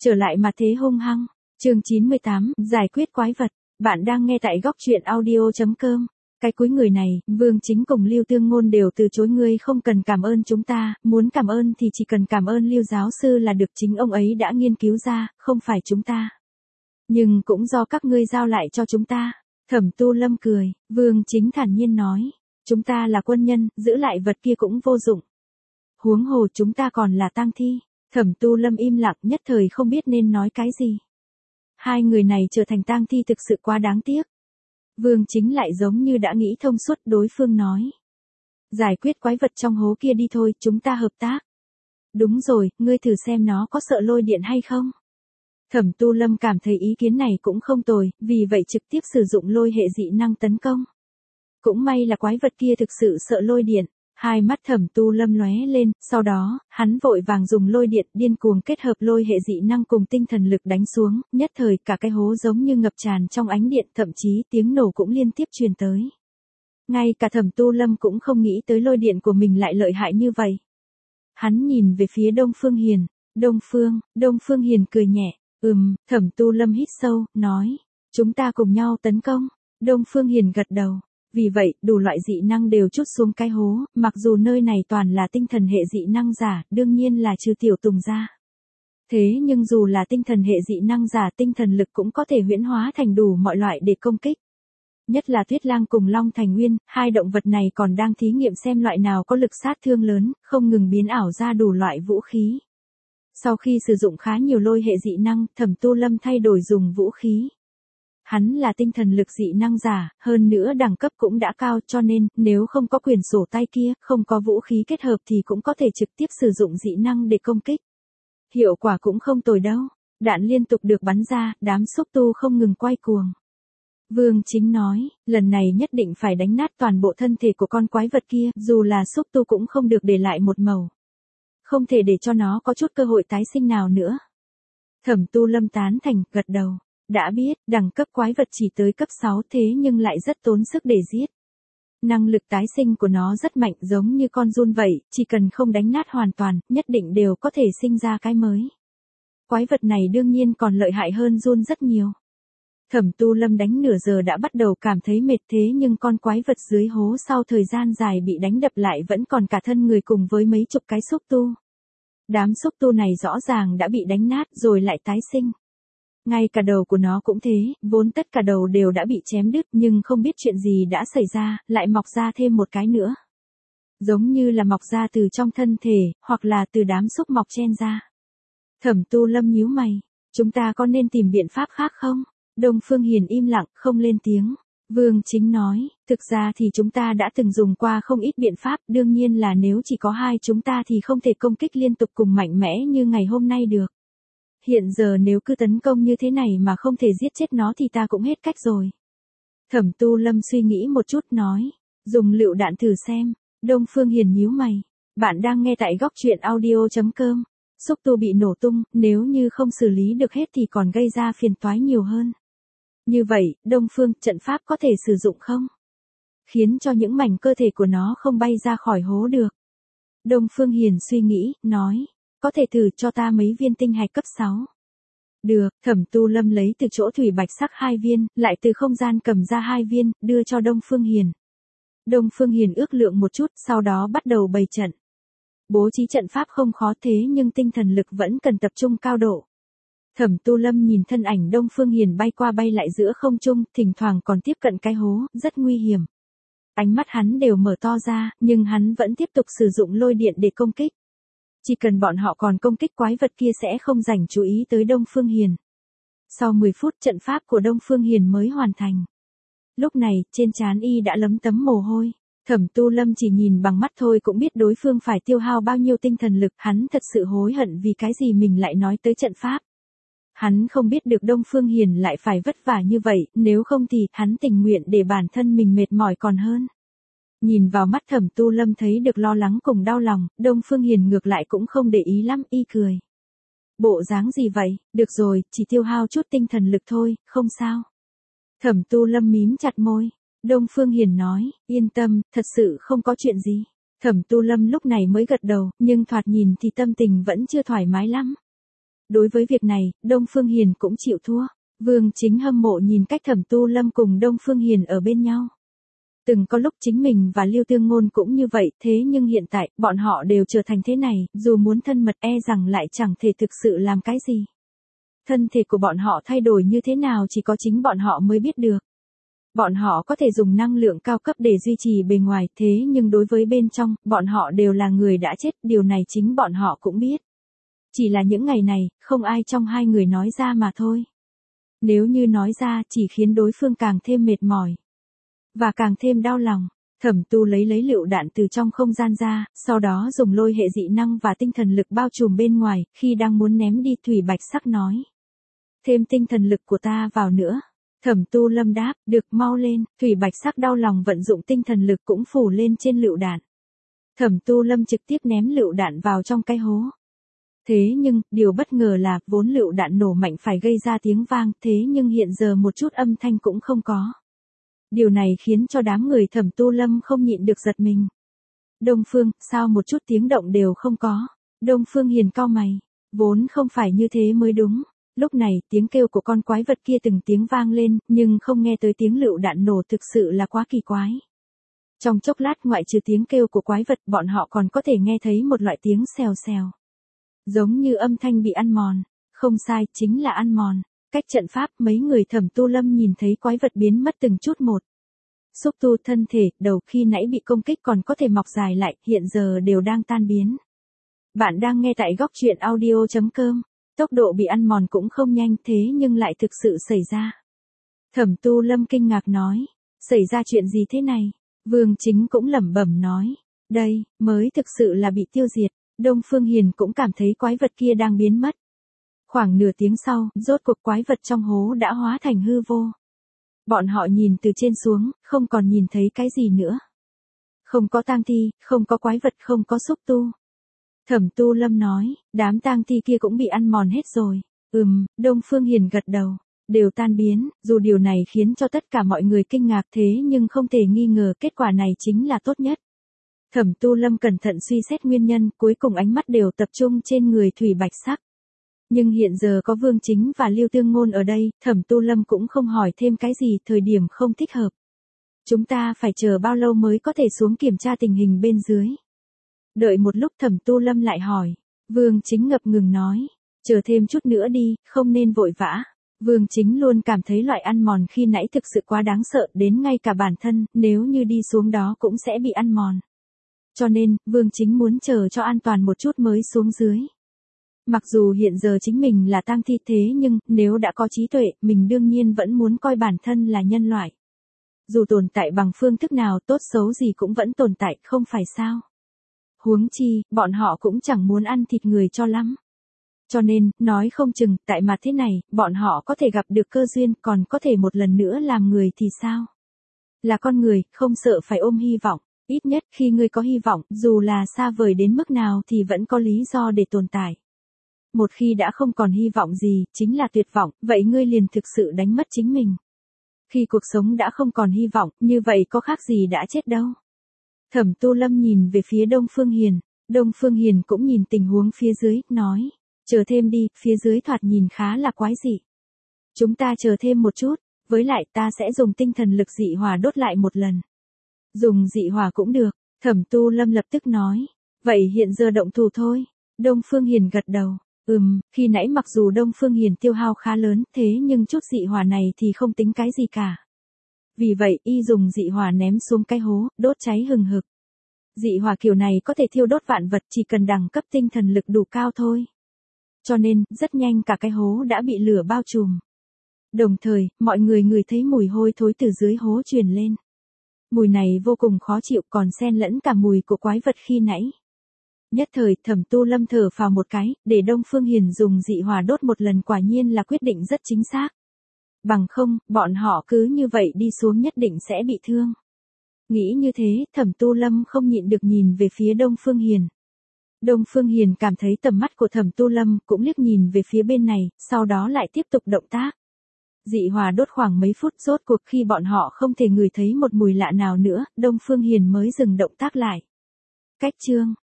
Trở lại mà thế hung hăng. Chương 98, giải quyết quái vật. Bạn đang nghe tại góc truyện audio.com. Cái cuối người này, Vương Chính cùng Lưu Tương Ngôn đều từ chối, ngươi không cần cảm ơn chúng ta, muốn cảm ơn thì chỉ cần cảm ơn Lưu giáo sư là được, chính ông ấy đã nghiên cứu ra, không phải chúng ta. Nhưng cũng do các ngươi giao lại cho chúng ta. Thẩm Tu Lâm cười, Vương Chính thản nhiên nói, chúng ta là quân nhân, giữ lại vật kia cũng vô dụng. Huống hồ chúng ta còn là tang thi. Thẩm Tu Lâm im lặng, nhất thời không biết nên nói cái gì. Hai người này trở thành tang thi thực sự quá đáng tiếc. Vương Chính lại giống như đã nghĩ thông suốt, đối phương nói. Giải quyết quái vật trong hố kia đi thôi, chúng ta hợp tác. Đúng rồi, ngươi thử xem nó có sợ lôi điện hay không. Thẩm Tu Lâm cảm thấy ý kiến này cũng không tồi, vì vậy trực tiếp sử dụng lôi hệ dị năng tấn công. Cũng may là quái vật kia thực sự sợ lôi điện. Hai mắt Thẩm Tu Lâm lóe lên, sau đó, hắn vội vàng dùng lôi điện điên cuồng kết hợp lôi hệ dị năng cùng tinh thần lực đánh xuống, nhất thời cả cái hố giống như ngập tràn trong ánh điện, thậm chí tiếng nổ cũng liên tiếp truyền tới. Ngay cả Thẩm Tu Lâm cũng không nghĩ tới lôi điện của mình lại lợi hại như vậy. Hắn nhìn về phía Đông Phương Hiền, Đông Phương Hiền cười nhẹ, Thẩm Tu Lâm hít sâu, nói, chúng ta cùng nhau tấn công. Đông Phương Hiền gật đầu. Vì vậy, đủ loại dị năng đều trút xuống cái hố, mặc dù nơi này toàn là tinh thần hệ dị năng giả, đương nhiên là trừ Tiểu Tùng ra. Thế nhưng dù là tinh thần hệ dị năng giả, tinh thần lực cũng có thể huyễn hóa thành đủ mọi loại để công kích. Nhất là Tuyết Lang cùng Long Thành Nguyên, hai động vật này còn đang thí nghiệm xem loại nào có lực sát thương lớn, không ngừng biến ảo ra đủ loại vũ khí. Sau khi sử dụng khá nhiều lôi hệ dị năng, Thẩm Tu Lâm thay đổi dùng vũ khí. Hắn là tinh thần lực dị năng giả, hơn nữa đẳng cấp cũng đã cao, cho nên, nếu không có quyển sổ tay kia, không có vũ khí kết hợp thì cũng có thể trực tiếp sử dụng dị năng để công kích. Hiệu quả cũng không tồi đâu. Đạn liên tục được bắn ra, đám xúc tu không ngừng quay cuồng. Vương Chính nói, lần này nhất định phải đánh nát toàn bộ thân thể của con quái vật kia, dù là xúc tu cũng không được để lại một màu. Không thể để cho nó có chút cơ hội tái sinh nào nữa. Thẩm Tu Lâm tán thành, gật đầu. Đã biết, đẳng cấp quái vật chỉ tới cấp 6 thế nhưng lại rất tốn sức để giết. Năng lực tái sinh của nó rất mạnh, giống như con giun vậy, chỉ cần không đánh nát hoàn toàn, nhất định đều có thể sinh ra cái mới. Quái vật này đương nhiên còn lợi hại hơn giun rất nhiều. Thẩm Tu Lâm đánh nửa giờ đã bắt đầu cảm thấy mệt, thế nhưng con quái vật dưới hố sau thời gian dài bị đánh đập lại vẫn còn cả thân người cùng với mấy chục cái xúc tu. Đám xúc tu này rõ ràng đã bị đánh nát rồi lại tái sinh. Ngay cả đầu của nó cũng thế, vốn tất cả đầu đều đã bị chém đứt nhưng không biết chuyện gì đã xảy ra, lại mọc ra thêm một cái nữa. Giống như là mọc ra từ trong thân thể, hoặc là từ đám xúc mọc chen ra. Thẩm Tu Lâm nhíu mày, chúng ta có nên tìm biện pháp khác không? Đông Phương Hiền im lặng, không lên tiếng. Vương Chính nói, thực ra thì chúng ta đã từng dùng qua không ít biện pháp, đương nhiên là nếu chỉ có hai chúng ta thì không thể công kích liên tục cùng mạnh mẽ như ngày hôm nay được. Hiện giờ nếu cứ tấn công như thế này mà không thể giết chết nó thì ta cũng hết cách rồi. Thẩm Tu Lâm suy nghĩ một chút nói, dùng lựu đạn thử xem. Đông Phương Hiền nhíu mày. Bạn đang nghe tại góc truyện audio.com. Xúc tu bị nổ tung, nếu như không xử lý được hết thì còn gây ra phiền toái nhiều hơn. Như vậy, Đông Phương, trận pháp có thể sử dụng không? Khiến cho những mảnh cơ thể của nó không bay ra khỏi hố được. Đông Phương Hiền suy nghĩ, nói. Có thể thử cho ta mấy viên tinh hạch cấp 6. Được, Thẩm Tu Lâm lấy từ chỗ thủy bạch sắc 2 viên, lại từ không gian cầm ra 2 viên, đưa cho Đông Phương Hiền. Đông Phương Hiền ước lượng một chút, sau đó bắt đầu bày trận. Bố trí trận pháp không khó thế nhưng tinh thần lực vẫn cần tập trung cao độ. Thẩm Tu Lâm nhìn thân ảnh Đông Phương Hiền bay qua bay lại giữa không trung, thỉnh thoảng còn tiếp cận cái hố, rất nguy hiểm. Ánh mắt hắn đều mở to ra, nhưng hắn vẫn tiếp tục sử dụng lôi điện để công kích. Chỉ cần bọn họ còn công kích quái vật kia sẽ không dành chú ý tới Đông Phương Hiền. Sau 10 phút trận pháp của Đông Phương Hiền mới hoàn thành. Lúc này, trên trán y đã lấm tấm mồ hôi. Thẩm Tu Lâm chỉ nhìn bằng mắt thôi cũng biết đối phương phải tiêu hao bao nhiêu tinh thần lực, hắn thật sự hối hận vì cái gì mình lại nói tới trận pháp. Hắn không biết được Đông Phương Hiền lại phải vất vả như vậy, nếu không thì hắn tình nguyện để bản thân mình mệt mỏi còn hơn. Nhìn vào mắt Thẩm Tu Lâm thấy được lo lắng cùng đau lòng, Đông Phương Hiền ngược lại cũng không để ý lắm, y cười. Bộ dáng gì vậy, được rồi, chỉ tiêu hao chút tinh thần lực thôi, không sao. Thẩm Tu Lâm mím chặt môi. Đông Phương Hiền nói, yên tâm, thật sự không có chuyện gì. Thẩm Tu Lâm lúc này mới gật đầu, nhưng thoạt nhìn thì tâm tình vẫn chưa thoải mái lắm. Đối với việc này, Đông Phương Hiền cũng chịu thua. Vương Chính hâm mộ nhìn cách Thẩm Tu Lâm cùng Đông Phương Hiền ở bên nhau. Từng có lúc chính mình và Lưu Tương Ngôn cũng như vậy, thế nhưng hiện tại, bọn họ đều trở thành thế này, dù muốn thân mật rằng lại chẳng thể thực sự làm cái gì. Thân thể của bọn họ thay đổi như thế nào chỉ có chính bọn họ mới biết được. Bọn họ có thể dùng năng lượng cao cấp để duy trì bề ngoài, thế nhưng đối với bên trong, bọn họ đều là người đã chết, điều này chính bọn họ cũng biết. Chỉ là những ngày này, không ai trong hai người nói ra mà thôi. Nếu như nói ra, chỉ khiến đối phương càng thêm mệt mỏi. Và càng thêm đau lòng. Thẩm Tu lấy lựu đạn từ trong không gian ra, sau đó dùng lôi hệ dị năng và tinh thần lực bao trùm bên ngoài, khi đang muốn ném đi Thủy Bạch Sắc nói. Thêm tinh thần lực của ta vào nữa. Thẩm Tu Lâm đáp, được, mau lên. Thủy Bạch Sắc đau lòng vận dụng tinh thần lực cũng phủ lên trên lựu đạn. Thẩm Tu Lâm trực tiếp ném lựu đạn vào trong cái hố. Thế nhưng, điều bất ngờ là, vốn lựu đạn nổ mạnh phải gây ra tiếng vang, thế nhưng hiện giờ một chút âm thanh cũng không có. Điều này khiến cho đám người Thẩm Tu Lâm không nhịn được giật mình. Đông Phương, sao một chút tiếng động đều không có? Đông Phương Hiền cau mày. Vốn không phải như thế mới đúng. Lúc này, tiếng kêu của con quái vật kia từng tiếng vang lên, nhưng không nghe tới tiếng lựu đạn nổ thực sự là quá kỳ quái. Trong chốc lát ngoại trừ tiếng kêu của quái vật, bọn họ còn có thể nghe thấy một loại tiếng xèo xèo. Giống như âm thanh bị ăn mòn. Không sai, chính là ăn mòn. Cách trận pháp, mấy người Thẩm Tu Lâm nhìn thấy quái vật biến mất từng chút một. Xúc tu thân thể, đầu khi nãy bị công kích còn có thể mọc dài lại, hiện giờ đều đang tan biến. Bạn đang nghe tại góc truyện audio.com. Tốc độ bị ăn mòn cũng không nhanh thế nhưng lại thực sự xảy ra. Thẩm Tu Lâm kinh ngạc nói. Xảy ra chuyện gì thế này? Vương Chính cũng lẩm bẩm nói. Đây, mới thực sự là bị tiêu diệt. Đông Phương Hiền cũng cảm thấy quái vật kia đang biến mất. Khoảng nửa tiếng sau, rốt cuộc quái vật trong hố đã hóa thành hư vô. Bọn họ nhìn từ trên xuống, không còn nhìn thấy cái gì nữa. Không có tang thi, không có quái vật, không có xúc tu. Thẩm Tu Lâm nói, đám tang thi kia cũng bị ăn mòn hết rồi. Đông Phương Hiền gật đầu. Đều tan biến, dù điều này khiến cho tất cả mọi người kinh ngạc thế nhưng không thể nghi ngờ kết quả này chính là tốt nhất. Thẩm Tu Lâm cẩn thận suy xét nguyên nhân, cuối cùng ánh mắt đều tập trung trên người Thủy Bạch Sắc. Nhưng hiện giờ có Vương Chính và Lưu Tương Ngôn ở đây, Thẩm Tu Lâm cũng không hỏi thêm cái gì, thời điểm không thích hợp. Chúng ta phải chờ bao lâu mới có thể xuống kiểm tra tình hình bên dưới? Đợi một lúc Thẩm Tu Lâm lại hỏi. Vương Chính ngập ngừng nói. Chờ thêm chút nữa đi, không nên vội vã. Vương Chính luôn cảm thấy loại ăn mòn khi nãy thực sự quá đáng sợ đến ngay cả bản thân, nếu như đi xuống đó cũng sẽ bị ăn mòn. Cho nên, Vương Chính muốn chờ cho an toàn một chút mới xuống dưới. Mặc dù hiện giờ chính mình là tang thi thế nhưng, nếu đã có trí tuệ, mình đương nhiên vẫn muốn coi bản thân là nhân loại. Dù tồn tại bằng phương thức nào tốt xấu gì cũng vẫn tồn tại, không phải sao? Huống chi, bọn họ cũng chẳng muốn ăn thịt người cho lắm. Cho nên, nói không chừng, tại mặt thế này, bọn họ có thể gặp được cơ duyên, còn có thể một lần nữa làm người thì sao? Là con người, không sợ phải ôm hy vọng. Ít nhất khi ngươi có hy vọng, dù là xa vời đến mức nào thì vẫn có lý do để tồn tại. Một khi đã không còn hy vọng gì, chính là tuyệt vọng, vậy ngươi liền thực sự đánh mất chính mình. Khi cuộc sống đã không còn hy vọng, như vậy có khác gì đã chết đâu. Thẩm Tu Lâm nhìn về phía Đông Phương Hiền. Đông Phương Hiền cũng nhìn tình huống phía dưới, nói. Chờ thêm đi, phía dưới thoạt nhìn khá là quái dị. Chúng ta chờ thêm một chút, với lại ta sẽ dùng tinh thần lực dị hỏa đốt lại một lần. Dùng dị hỏa cũng được, Thẩm Tu Lâm lập tức nói. Vậy hiện giờ động thủ thôi. Đông Phương Hiền gật đầu. Khi nãy mặc dù Đông Phương Hiền tiêu hao khá lớn, thế nhưng chút dị hỏa này thì không tính cái gì cả. Vì vậy, y dùng dị hỏa ném xuống cái hố, đốt cháy hừng hực. Dị hỏa kiểu này có thể thiêu đốt vạn vật, chỉ cần đẳng cấp tinh thần lực đủ cao thôi. Cho nên, rất nhanh cả cái hố đã bị lửa bao trùm. Đồng thời, mọi người ngửi thấy mùi hôi thối từ dưới hố truyền lên. Mùi này vô cùng khó chịu, còn xen lẫn cả mùi của quái vật khi nãy. Nhất thời, Thẩm Tu Lâm thở phào một cái, để Đông Phương Hiền dùng dị hỏa đốt một lần quả nhiên là quyết định rất chính xác. Bằng không, bọn họ cứ như vậy đi xuống nhất định sẽ bị thương. Nghĩ như thế, Thẩm Tu Lâm không nhịn được nhìn về phía Đông Phương Hiền. Đông Phương Hiền cảm thấy tầm mắt của Thẩm Tu Lâm cũng liếc nhìn về phía bên này, sau đó lại tiếp tục động tác. Dị hỏa đốt khoảng mấy phút, rốt cuộc khi bọn họ không thể ngửi thấy một mùi lạ nào nữa, Đông Phương Hiền mới dừng động tác lại. Cách chương